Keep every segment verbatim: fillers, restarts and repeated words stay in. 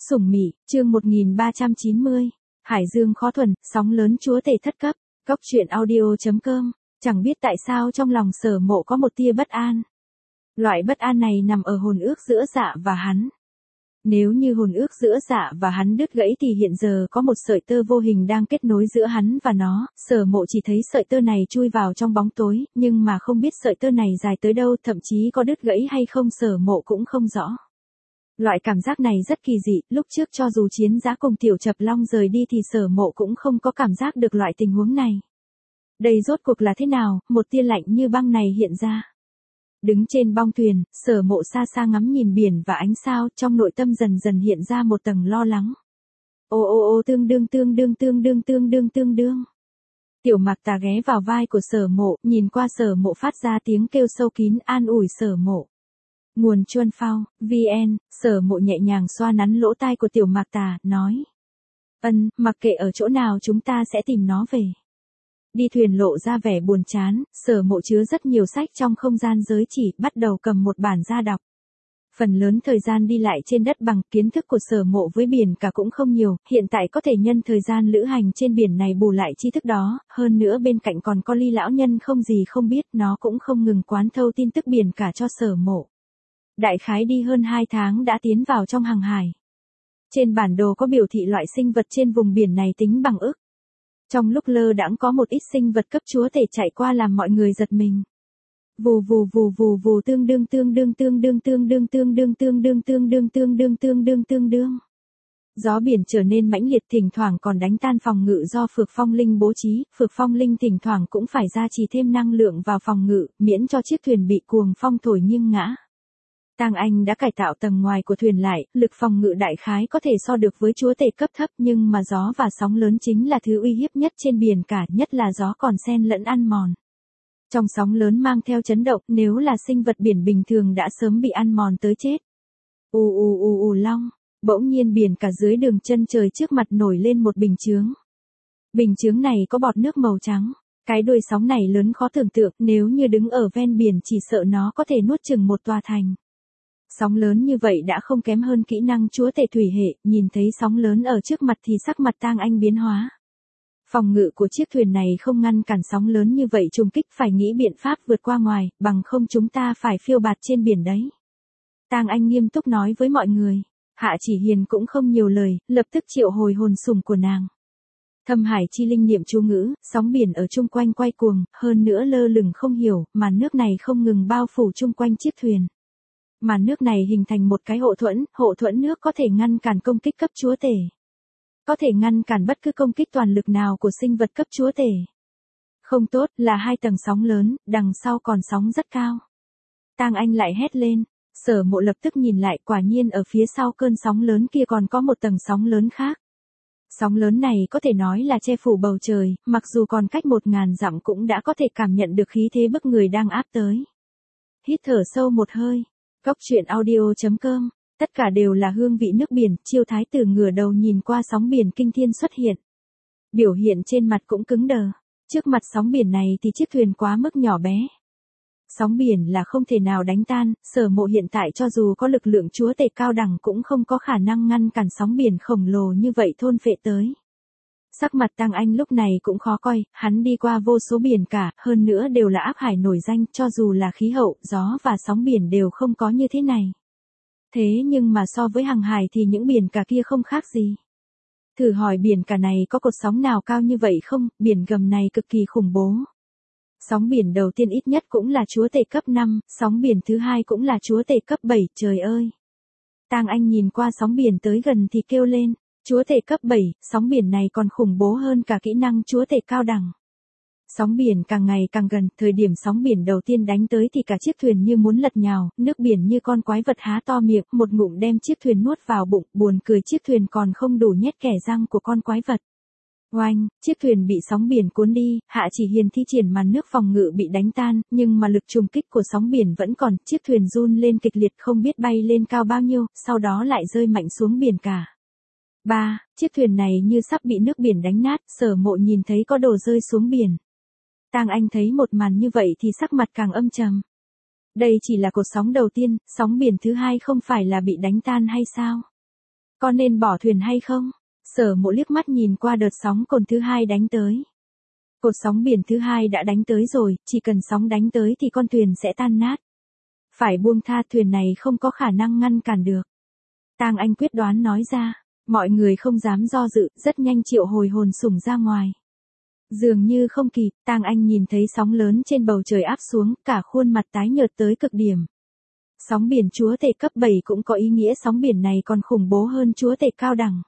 Sủng Mị, chương một nghìn ba trăm chín mươi. Hải Dương khó thuần, sóng lớn chúa tể thất cấp. Cốc truyện audio chấm com. Chẳng biết tại sao trong lòng Sở Mộ có một tia bất an. Loại bất an này nằm ở hồn ước giữa Dạ và hắn. Nếu như hồn ước giữa Dạ và hắn đứt gãy thì hiện giờ có một sợi tơ vô hình đang kết nối giữa hắn và nó. Sở Mộ chỉ thấy sợi tơ này chui vào trong bóng tối, nhưng mà không biết sợi tơ này dài tới đâu, thậm chí có đứt gãy hay không Sở Mộ cũng không rõ. Loại cảm giác này rất kỳ dị, lúc trước cho dù Chiến Giá cùng Tiểu Chập Long rời đi thì Sở Mộ cũng không có cảm giác được loại tình huống này. Đây rốt cuộc là thế nào, một tia lạnh như băng này hiện ra. Đứng trên bong thuyền, Sở Mộ xa xa ngắm nhìn biển và ánh sao, trong nội tâm dần dần hiện ra một tầng lo lắng. Ô ô ô tương đương tương đương tương đương tương đương tương đương. Tiểu Mạc Tà ghé vào vai của Sở Mộ, nhìn qua Sở Mộ phát ra tiếng kêu sâu kín an ủi Sở Mộ. Nguồn Chuân Phao, vn, Sở Mộ nhẹ nhàng xoa nắn lỗ tai của Tiểu Mạc Tà, nói. Ân, mặc kệ ở chỗ nào chúng ta sẽ tìm nó về. Đi thuyền lộ ra vẻ buồn chán, Sở Mộ chứa rất nhiều sách trong không gian giới chỉ, bắt đầu cầm một bản ra đọc. Phần lớn thời gian đi lại trên đất bằng, kiến thức của Sở Mộ với biển cả cũng không nhiều, hiện tại có thể nhân thời gian lữ hành trên biển này bù lại tri thức đó, hơn nữa bên cạnh còn có Ly lão nhân không gì không biết, nó cũng không ngừng quán thâu tin tức biển cả cho Sở Mộ. Đại khái đi hơn hai tháng đã tiến vào trong hàng hải. Trên bản đồ có biểu thị loại sinh vật trên vùng biển này tính bằng ức. Trong lúc lơ đãng có một ít sinh vật cấp chúa tể chạy qua làm mọi người giật mình. Vù vù vù vù vù tương đương tương đương tương đương tương đương tương đương tương đương tương đương tương đương tương đương tương đương. Gió biển trở nên mãnh liệt, thỉnh thoảng còn đánh tan phòng ngự do Phược Phong Linh bố trí, Phược Phong Linh thỉnh thoảng cũng phải gia trì thêm năng lượng vào phòng ngự, miễn cho chiếc thuyền bị cuồng phong thổi nghiêng ngã. Tang Anh đã cải tạo tầng ngoài của thuyền lại, lực phòng ngự đại khái có thể so được với chúa tể cấp thấp, nhưng mà gió và sóng lớn chính là thứ uy hiếp nhất trên biển cả, nhất là gió còn xen lẫn ăn mòn. Trong sóng lớn mang theo chấn động, nếu là sinh vật biển bình thường đã sớm bị ăn mòn tới chết. U u u u long, bỗng nhiên biển cả dưới đường chân trời trước mặt nổi lên một bình chướng. Bình chướng này có bọt nước màu trắng. Cái đuôi sóng này lớn khó tưởng tượng, nếu như đứng ở ven biển chỉ sợ nó có thể nuốt chừng một tòa thành. Sóng lớn như vậy đã không kém hơn kỹ năng chúa tể thủy hệ, nhìn thấy sóng lớn ở trước mặt thì sắc mặt Tang Anh biến hóa. Phòng ngự của chiếc thuyền này không ngăn cản sóng lớn như vậy trùng kích, phải nghĩ biện pháp vượt qua ngoài, bằng không chúng ta phải phiêu bạt trên biển đấy. Tang Anh nghiêm túc nói với mọi người. Hạ Chỉ Hiền cũng không nhiều lời, lập tức triệu hồi hồn sủng của nàng. Thâm Hải chi linh niệm chú ngữ, sóng biển ở chung quanh quay cuồng, hơn nữa lơ lửng không hiểu, màn nước này không ngừng bao phủ chung quanh chiếc thuyền. Màn nước này hình thành một cái hộ thuẫn, hộ thuẫn nước có thể ngăn cản công kích cấp chúa tể. Có thể ngăn cản bất cứ công kích toàn lực nào của sinh vật cấp chúa tể. Không tốt, là hai tầng sóng lớn, đằng sau còn sóng rất cao. Tang Anh lại hét lên, Sở Mộ lập tức nhìn lại, quả nhiên ở phía sau cơn sóng lớn kia còn có một tầng sóng lớn khác. Sóng lớn này có thể nói là che phủ bầu trời, mặc dù còn cách một ngàn dặm cũng đã có thể cảm nhận được khí thế bức người đang áp tới. Hít thở sâu một hơi. Cốc truyện audio chấm com, tất cả đều là hương vị nước biển, Chiêu Thái Tử ngửa đầu nhìn qua sóng biển kinh thiên xuất hiện. Biểu hiện trên mặt cũng cứng đờ, trước mặt sóng biển này thì chiếc thuyền quá mức nhỏ bé. Sóng biển là không thể nào đánh tan, Sở Mộ hiện tại cho dù có lực lượng chúa tể cao đẳng cũng không có khả năng ngăn cản sóng biển khổng lồ như vậy thôn phệ tới. Sắc mặt Tang Anh lúc này cũng khó coi, hắn đi qua vô số biển cả, hơn nữa đều là áp hải nổi danh, cho dù là khí hậu, gió và sóng biển đều không có như thế này. Thế nhưng mà so với hàng hải thì những biển cả kia không khác gì. Thử hỏi biển cả này có cột sóng nào cao như vậy không, biển gầm này cực kỳ khủng bố. Sóng biển đầu tiên ít nhất cũng là chúa tể cấp năm, sóng biển thứ hai cũng là chúa tể cấp bảy, trời ơi. Tang Anh nhìn qua sóng biển tới gần thì kêu lên. Chúa tể cấp bảy, sóng biển này còn khủng bố hơn cả kỹ năng chúa tể cao đẳng. Sóng biển càng ngày càng gần, thời điểm sóng biển đầu tiên đánh tới thì cả chiếc thuyền như muốn lật nhào, nước biển như con quái vật há to miệng, một ngụm đem chiếc thuyền nuốt vào bụng, buồn cười chiếc thuyền còn không đủ nhét kẻ răng của con quái vật. Oanh, chiếc thuyền bị sóng biển cuốn đi, Hạ Chỉ Hiền thi triển màn nước phòng ngự bị đánh tan, nhưng mà lực trùng kích của sóng biển vẫn còn, chiếc thuyền run lên kịch liệt không biết bay lên cao bao nhiêu, sau đó lại rơi mạnh xuống biển cả. Ba, chiếc thuyền này như sắp bị nước biển đánh nát, Sở Mộ nhìn thấy có đồ rơi xuống biển. Tang Anh thấy một màn như vậy thì sắc mặt càng âm trầm. Đây chỉ là cột sóng đầu tiên, sóng biển thứ hai không phải là bị đánh tan hay sao? Có nên bỏ thuyền hay không? Sở Mộ liếc mắt nhìn qua đợt sóng cồn thứ hai đánh tới. Cột sóng biển thứ hai đã đánh tới rồi, chỉ cần sóng đánh tới thì con thuyền sẽ tan nát. Phải buông tha, thuyền này không có khả năng ngăn cản được. Tang Anh quyết đoán nói ra, mọi người không dám do dự, rất nhanh triệu hồi hồn sủng ra ngoài. Dường như không kịp, Tang Anh nhìn thấy sóng lớn trên bầu trời áp xuống, cả khuôn mặt tái nhợt tới cực điểm. Sóng biển chúa tể cấp bảy cũng có ý nghĩa sóng biển này còn khủng bố hơn chúa tể cao đẳng.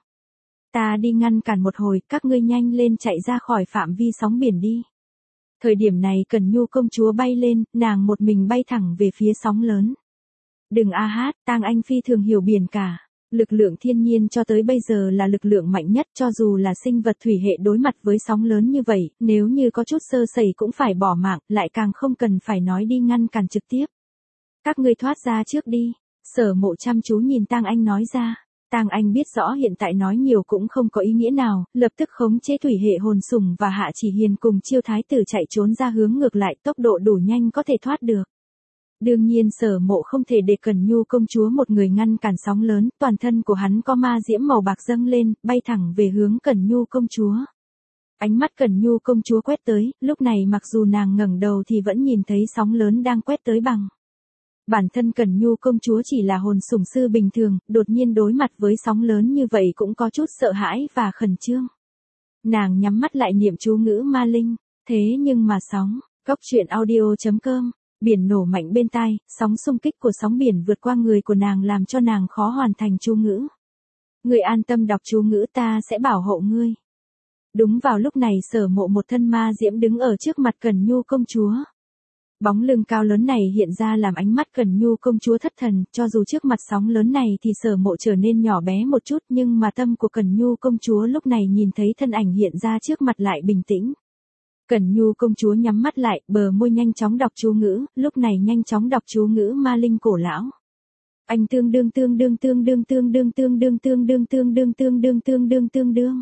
Ta đi ngăn cản một hồi, các ngươi nhanh lên chạy ra khỏi phạm vi sóng biển đi. Thời điểm này Cẩn Nhu công chúa bay lên, nàng một mình bay thẳng về phía sóng lớn. Đừng a hát, Tang Anh phi thường hiểu biển cả. Lực lượng thiên nhiên cho tới bây giờ là lực lượng mạnh nhất, cho dù là sinh vật thủy hệ đối mặt với sóng lớn như vậy, nếu như có chút sơ sẩy cũng phải bỏ mạng, lại càng không cần phải nói đi ngăn cản trực tiếp. Các ngươi thoát ra trước đi, Sở Mộ chăm chú nhìn Tang Anh nói ra. Tang Anh biết rõ hiện tại nói nhiều cũng không có ý nghĩa nào, lập tức khống chế thủy hệ hồn sủng và Hạ Chỉ Hiền cùng Chiêu Thái Tử chạy trốn ra hướng ngược lại, tốc độ đủ nhanh có thể thoát được. Đương nhiên Sở Mộ không thể để Cẩn Nhu công chúa một người ngăn cản sóng lớn, toàn thân của hắn có ma diễm màu bạc dâng lên, bay thẳng về hướng Cẩn Nhu công chúa. Ánh mắt Cẩn Nhu công chúa quét tới, lúc này mặc dù nàng ngẩng đầu thì vẫn nhìn thấy sóng lớn đang quét tới bằng. Bản thân Cẩn Nhu công chúa chỉ là hồn sủng sư bình thường, đột nhiên đối mặt với sóng lớn như vậy cũng có chút sợ hãi và khẩn trương. Nàng nhắm mắt lại niệm chú ngữ ma linh, thế nhưng mà sóng, Cốc Truyện Audio chấm com, biển nổ mạnh bên tai, sóng xung kích của sóng biển vượt qua người của nàng làm cho nàng khó hoàn thành chú ngữ. Ngươi an tâm đọc chú ngữ, ta sẽ bảo hộ ngươi. Đúng vào lúc này Sở Mộ một thân ma diễm đứng ở trước mặt Cẩn Nhu công chúa. Bóng lưng cao lớn này hiện ra làm ánh mắt Cẩn Nhu công chúa thất thần, cho dù trước mặt sóng lớn này thì Sở Mộ trở nên nhỏ bé một chút, nhưng mà tâm của Cẩn Nhu công chúa lúc này nhìn thấy thân ảnh hiện ra trước mặt lại bình tĩnh. Cẩn Nhu công chúa nhắm mắt lại, bờ môi nhanh chóng đọc chú ngữ, lúc này nhanh chóng đọc chú ngữ ma linh cổ lão. Anh tương đương tương đương tương đương tương đương tương đương tương đương tương đương tương đương tương đương tương đương.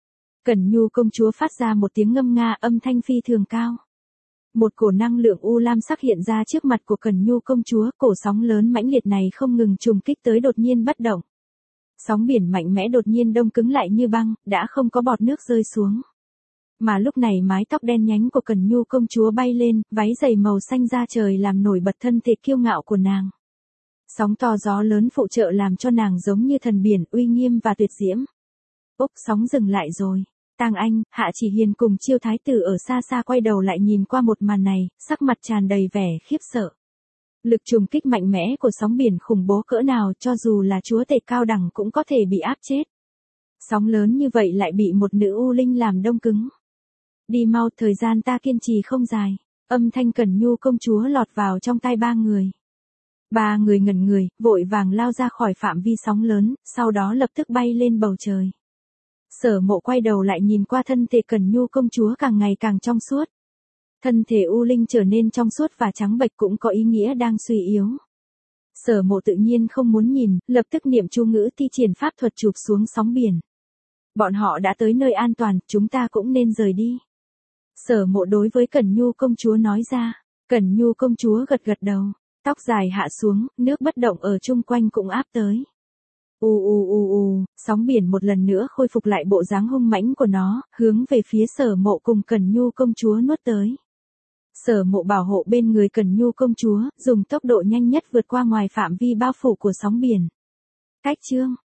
Cẩn Nhu công chúa phát ra một tiếng ngâm nga, âm thanh phi thường cao. Một cổ năng lượng u lam sắc hiện ra trước mặt của Cẩn Nhu công chúa, cổ sóng lớn mãnh liệt này không ngừng trùng kích tới đột nhiên bất động. Sóng biển mạnh mẽ đột nhiên đông cứng lại như băng, đã không có bọt nước rơi xuống. Mà lúc này mái tóc đen nhánh của Cẩn Nhu công chúa bay lên, váy dày màu xanh da trời làm nổi bật thân thể kiêu ngạo của nàng. Sóng to gió lớn phụ trợ làm cho nàng giống như thần biển, uy nghiêm và tuyệt diễm. Úp, sóng dừng lại rồi. Tang Anh, Hạ Chỉ Hiền cùng Chiêu Thái Tử ở xa xa quay đầu lại nhìn qua một màn này, sắc mặt tràn đầy vẻ khiếp sợ. Lực trùng kích mạnh mẽ của sóng biển khủng bố cỡ nào, cho dù là chúa tể cao đẳng cũng có thể bị áp chết. Sóng lớn như vậy lại bị một nữ u linh làm đông cứng. Đi mau, thời gian ta kiên trì không dài. Âm thanh Cẩn Nhu công chúa lọt vào trong tai ba người. Ba người ngẩn người, vội vàng lao ra khỏi phạm vi sóng lớn, sau đó lập tức bay lên bầu trời. Sở Mộ quay đầu lại nhìn qua thân thể Cẩn Nhu công chúa càng ngày càng trong suốt. Thân thể u linh trở nên trong suốt và trắng bệch cũng có ý nghĩa đang suy yếu. Sở Mộ tự nhiên không muốn nhìn, lập tức niệm chú ngữ thi triển pháp thuật chụp xuống sóng biển. Bọn họ đã tới nơi an toàn, chúng ta cũng nên rời đi. Sở Mộ đối với Cẩn Nhu công chúa nói ra. Cẩn Nhu công chúa gật gật đầu, tóc dài hạ xuống, nước bất động ở chung quanh cũng áp tới. U u u u, sóng biển một lần nữa khôi phục lại bộ dáng hung mãnh của nó, hướng về phía Sở Mộ cùng Cẩn Nhu công chúa nuốt tới. Sở Mộ bảo hộ bên người Cẩn Nhu công chúa, dùng tốc độ nhanh nhất vượt qua ngoài phạm vi bao phủ của sóng biển. Cách chương